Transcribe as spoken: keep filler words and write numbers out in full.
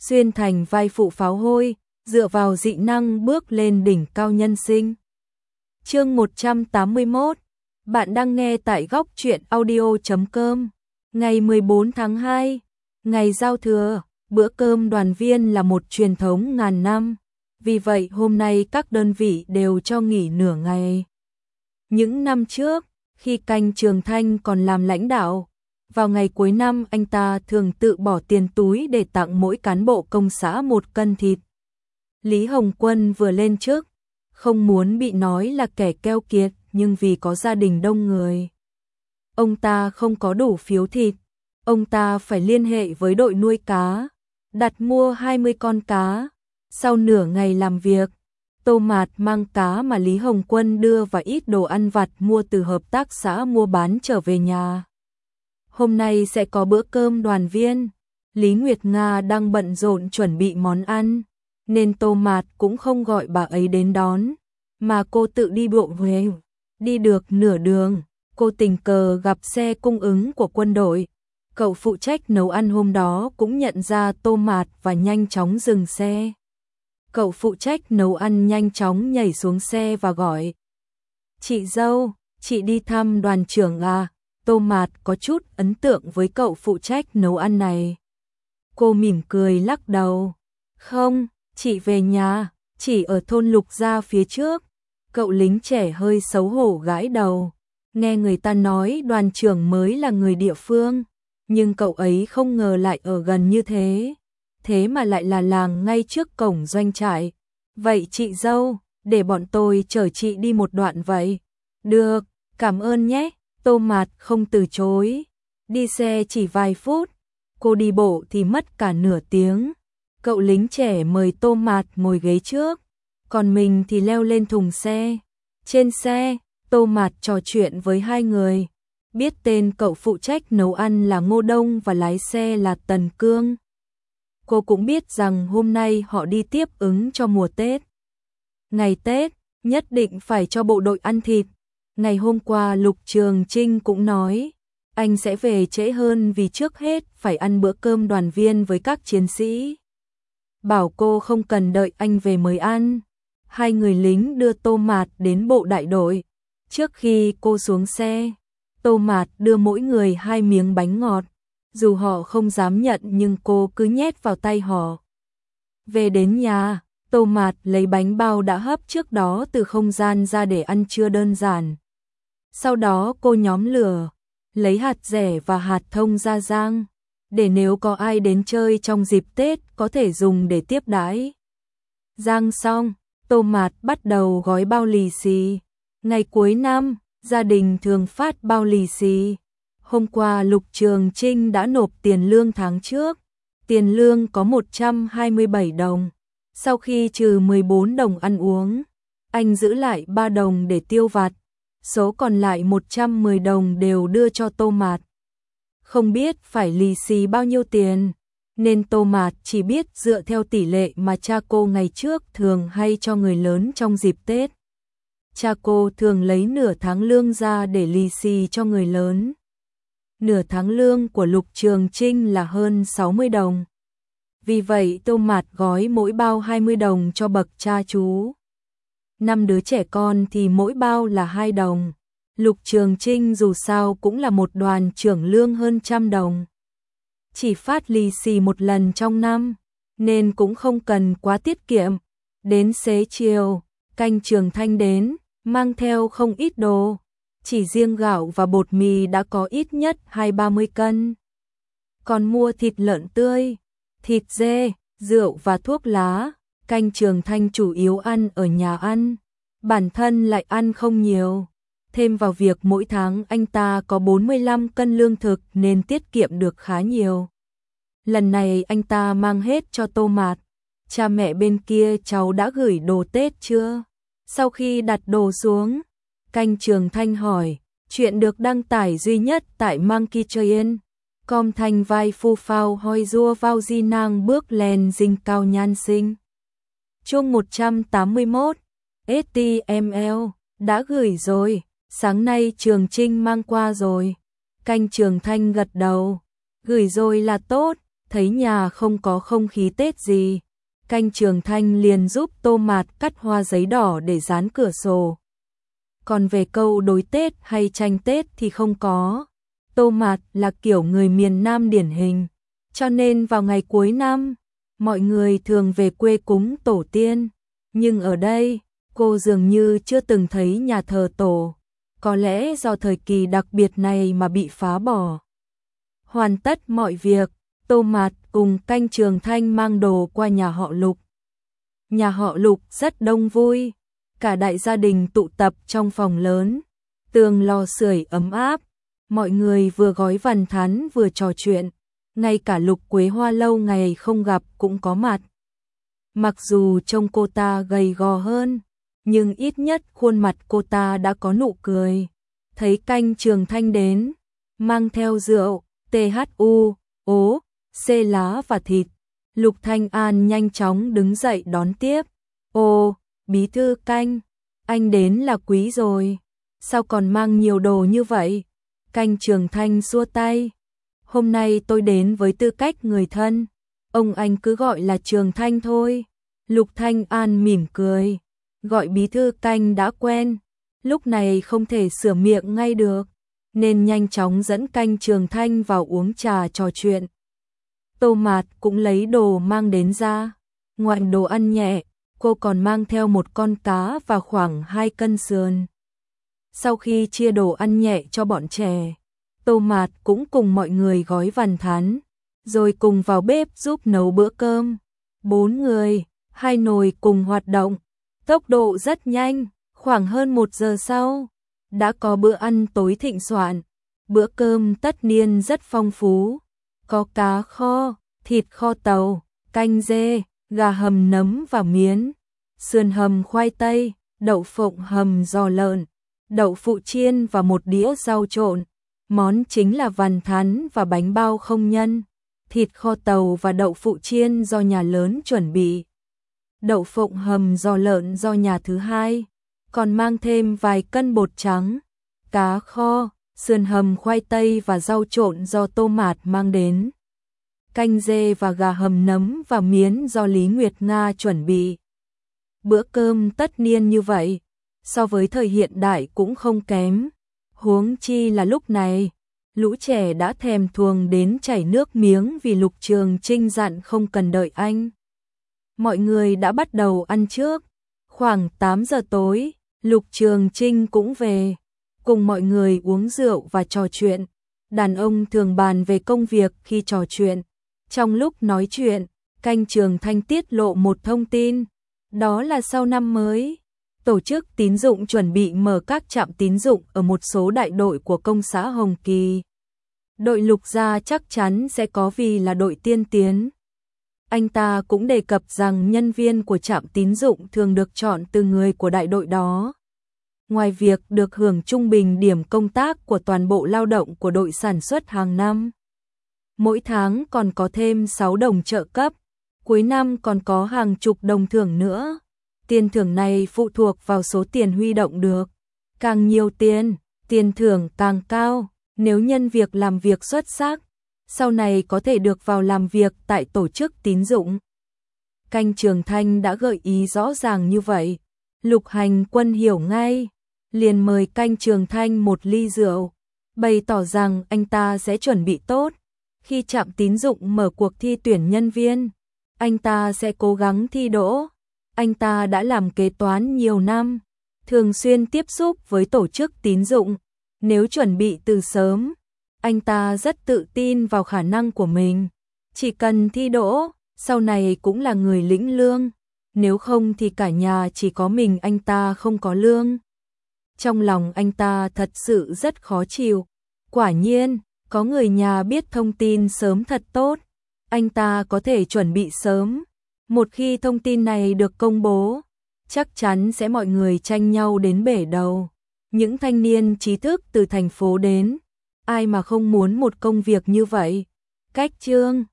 xuyên thành vai phụ pháo hôi, dựa vào dị năng bước lên đỉnh cao nhân sinh. Chương một trăm tám mươi mốt. Bạn đang nghe tại góc truyện audio chấm com. Ngày mười bốn tháng hai, ngày giao thừa, bữa cơm đoàn viên là một truyền thống ngàn năm. Vì vậy hôm nay các đơn vị đều cho nghỉ nửa ngày. Những năm trước, khi Canh Trường Thanh còn làm lãnh đạo, vào ngày cuối năm anh ta thường tự bỏ tiền túi để tặng mỗi cán bộ công xã một cân thịt. Lý Hồng Quân vừa lên chức, không muốn bị nói là kẻ keo kiệt, nhưng vì có gia đình đông người, ông ta không có đủ phiếu thịt. Ông ta phải liên hệ với đội nuôi cá, đặt mua hai mươi con cá. Sau nửa ngày làm việc, Tô Mạt mang cá mà Lý Hồng Quân đưa và ít đồ ăn vặt mua từ hợp tác xã mua bán trở về nhà. Hôm nay sẽ có bữa cơm đoàn viên. Lý Nguyệt Nga đang bận rộn chuẩn bị món ăn, nên Tô Mạt cũng không gọi bà ấy đến đón, mà cô tự đi bộ về. Đi được nửa đường, cô tình cờ gặp xe cung ứng của quân đội. Cậu phụ trách nấu ăn hôm đó cũng nhận ra Tô Mạt và nhanh chóng dừng xe. Cậu phụ trách nấu ăn nhanh chóng nhảy xuống xe và gọi: "Chị dâu, chị đi thăm đoàn trưởng à?" Tô Mạt có chút ấn tượng với cậu phụ trách nấu ăn này. Cô mỉm cười lắc đầu: "Không, chị về nhà, chỉ ở thôn Lục Gia phía trước." Cậu lính trẻ hơi xấu hổ gãi đầu. Nghe người ta nói đoàn trưởng mới là người địa phương, nhưng cậu ấy không ngờ lại ở gần như thế. Thế mà lại là làng ngay trước cổng doanh trại. "Vậy chị dâu, để bọn tôi chở chị đi một đoạn vậy." "Được, cảm ơn nhé." Tô Mạt không từ chối. Đi xe chỉ vài phút, cô đi bộ thì mất cả nửa tiếng. Cậu lính trẻ mời Tô Mạt ngồi ghế trước, còn mình thì leo lên thùng xe. Trên xe, Tô Mạt trò chuyện với hai người. Biết tên cậu phụ trách nấu ăn là Ngô Đông và lái xe là Tần Cương. Cô cũng biết rằng hôm nay họ đi tiếp ứng cho mùa Tết. Ngày Tết, nhất định phải cho bộ đội ăn thịt. Ngày hôm qua Lục Trường Trinh cũng nói, anh sẽ về trễ hơn vì trước hết phải ăn bữa cơm đoàn viên với các chiến sĩ. Bảo cô không cần đợi anh về mới ăn. Hai người lính đưa Tô Mạt đến bộ đại đội. Trước khi cô xuống xe, Tô Mạt đưa mỗi người hai miếng bánh ngọt. Dù họ không dám nhận nhưng cô cứ nhét vào tay họ. Về đến nhà, Tô Mạt lấy bánh bao đã hấp trước đó từ không gian ra để ăn trưa đơn giản. Sau đó cô nhóm lửa, lấy hạt dẻ và hạt thông ra rang, để nếu có ai đến chơi trong dịp Tết có thể dùng để tiếp đãi. Rang xong, Tô Mạt bắt đầu gói bao lì xì. Ngày cuối năm, gia đình thường phát bao lì xì. Hôm qua Lục Trường Trinh đã nộp tiền lương tháng trước. Tiền lương có một trăm hai mươi bảy đồng. Sau khi trừ mười bốn đồng ăn uống, anh giữ lại ba đồng để tiêu vặt. Số còn lại một trăm mười đồng đều đưa cho Tô Mạt. Không biết phải lì xì bao nhiêu tiền, nên Tô Mạt chỉ biết dựa theo tỷ lệ mà cha cô ngày trước thường hay cho người lớn trong dịp Tết. Cha cô thường lấy nửa tháng lương ra để lì xì cho người lớn. Nửa tháng lương của Lục Trường Trinh là hơn sáu mươi đồng. Vì vậy Tô Mạt gói mỗi bao hai mươi đồng cho bậc cha chú. Năm đứa trẻ con thì mỗi bao là hai đồng. Lục Trường Trinh dù sao cũng là một đoàn trưởng lương hơn trăm đồng. Chỉ phát lì xì một lần trong năm, nên cũng không cần quá tiết kiệm. Đến xế chiều, Canh Trường Thanh đến, mang theo không ít đồ. Chỉ riêng gạo và bột mì đã có ít nhất hai ba mươi cân. Còn mua thịt lợn tươi, thịt dê, rượu và thuốc lá. Canh Trường Thanh chủ yếu ăn ở nhà ăn, bản thân lại ăn không nhiều. Thêm vào việc mỗi tháng anh ta có bốn mươi lăm cân lương thực nên tiết kiệm được khá nhiều. Lần này anh ta mang hết cho Tô Mạt. Cha mẹ bên kia cháu đã gửi đồ Tết chưa? Sau khi đặt đồ xuống, Canh Trường Thanh hỏi. Chuyện được đăng tải duy nhất tại Monkey Train. Com thanh vai phu phao hoi rua vào di nang bước lên dinh cao nhan sinh. Chương một trăm tám mươi mốt. ét tê em lờ. Đã gửi rồi. Sáng nay Trường Trinh mang qua rồi. Canh Trường Thanh gật đầu. Gửi rồi là tốt. thấy nhà không có không khí Tết gì, Canh Trường Thanh liền giúp Tô Mạt cắt hoa giấy đỏ để dán cửa sổ. Còn về câu đối Tết hay tranh Tết thì không có. Tô Mạt là kiểu người miền Nam điển hình, cho nên vào ngày cuối năm, mọi người thường về quê cúng tổ tiên. Nhưng ở đây, cô dường như chưa từng thấy nhà thờ tổ, có lẽ do thời kỳ đặc biệt này mà bị phá bỏ. Hoàn tất mọi việc, Tô Mạt cùng Canh Trường Thanh mang đồ qua nhà họ Lục. Nhà họ Lục rất đông vui, cả đại gia đình tụ tập trong phòng lớn, tường lò sưởi ấm áp, mọi người vừa gói vằn thắn vừa trò chuyện, ngay cả Lục Quế Hoa lâu ngày không gặp cũng có mặt. Mặc dù trông cô ta gầy gò hơn, nhưng ít nhất khuôn mặt cô ta đã có nụ cười. Thấy Canh Trường Thanh đến, mang theo rượu, tê hát u, ố, xê lá và thịt, Lục Thanh An nhanh chóng đứng dậy đón tiếp. Ô, bí thư Canh, anh đến là quý rồi, sao còn mang nhiều đồ như vậy? Canh Trường Thanh xua tay. Hôm nay tôi đến với tư cách người thân, ông anh cứ gọi là Trường Thanh thôi. Lục Thanh An mỉm cười, gọi bí thư Canh đã quen, lúc này không thể sửa miệng ngay được, nên nhanh chóng dẫn Canh Trường Thanh vào uống trà trò chuyện. Tô Mạt cũng lấy đồ mang đến ra, ngoài đồ ăn nhẹ, cô còn mang theo một con cá và khoảng hai cân sườn. Sau khi chia đồ ăn nhẹ cho bọn trẻ, Tô Mạt cũng cùng mọi người gói vằn thắn, rồi cùng vào bếp giúp nấu bữa cơm. Bốn người, hai nồi cùng hoạt động, tốc độ rất nhanh, khoảng hơn một giờ sau, đã có bữa ăn tối thịnh soạn. Bữa cơm tất niên rất phong phú, có cá kho, thịt kho tàu, canh dê, gà hầm nấm và miến, sườn hầm khoai tây, đậu phộng hầm giò lợn, đậu phụ chiên và một đĩa rau trộn. Món chính là vằn thắn và bánh bao không nhân, thịt kho tàu và đậu phụ chiên do nhà lớn chuẩn bị. Đậu phộng hầm giò lợn do nhà thứ hai, còn mang thêm vài cân bột trắng, cá kho, sườn hầm khoai tây và rau trộn do Tô Mạt mang đến. Canh dê và gà hầm nấm và miến do Lý Nguyệt Nga chuẩn bị. Bữa cơm tất niên như vậy, so với thời hiện đại cũng không kém. Huống chi là lúc này, lũ trẻ đã thèm thuồng đến chảy nước miếng vì Lục Trường Trinh dặn không cần đợi anh. Mọi người đã bắt đầu ăn trước. Khoảng tám giờ tối, Lục Trường Trinh cũng về, cùng mọi người uống rượu và trò chuyện. Đàn ông thường bàn về công việc khi trò chuyện. Trong lúc nói chuyện, Canh Trường Thanh tiết lộ một thông tin, đó là sau năm mới, tổ chức tín dụng chuẩn bị mở các trạm tín dụng ở một số đại đội của công xã Hồng Kỳ. Đội Lục gia chắc chắn sẽ có vì là đội tiên tiến. Anh ta cũng đề cập rằng nhân viên của trạm tín dụng thường được chọn từ người của đại đội đó. Ngoài việc được hưởng trung bình điểm công tác của toàn bộ lao động của đội sản xuất hàng năm, mỗi tháng còn có thêm sáu đồng trợ cấp, cuối năm còn có hàng chục đồng thưởng nữa. Tiền thưởng này phụ thuộc vào số tiền huy động được. Càng nhiều tiền, tiền thưởng càng cao. Nếu nhân việc làm việc xuất sắc, sau này có thể được vào làm việc tại tổ chức tín dụng. Canh Trường Thanh đã gợi ý rõ ràng như vậy. Lục Hành Quân hiểu ngay, liền mời Canh Trường Thanh một ly rượu, bày tỏ rằng anh ta sẽ chuẩn bị tốt. Khi trạm tín dụng mở cuộc thi tuyển nhân viên, anh ta sẽ cố gắng thi đỗ. Anh ta đã làm kế toán nhiều năm, thường xuyên tiếp xúc với tổ chức tín dụng. Nếu chuẩn bị từ sớm, anh ta rất tự tin vào khả năng của mình. Chỉ cần thi đỗ, sau này cũng là người lĩnh lương. Nếu không thì cả nhà chỉ có mình anh ta không có lương. Trong lòng anh ta thật sự rất khó chịu. Quả nhiên, có người nhà biết thông tin sớm thật tốt. Anh ta có thể chuẩn bị sớm. Một khi thông tin này được công bố, chắc chắn sẽ mọi người tranh nhau đến bể đầu. Những thanh niên trí thức từ thành phố đến, ai mà không muốn một công việc như vậy. Cách chương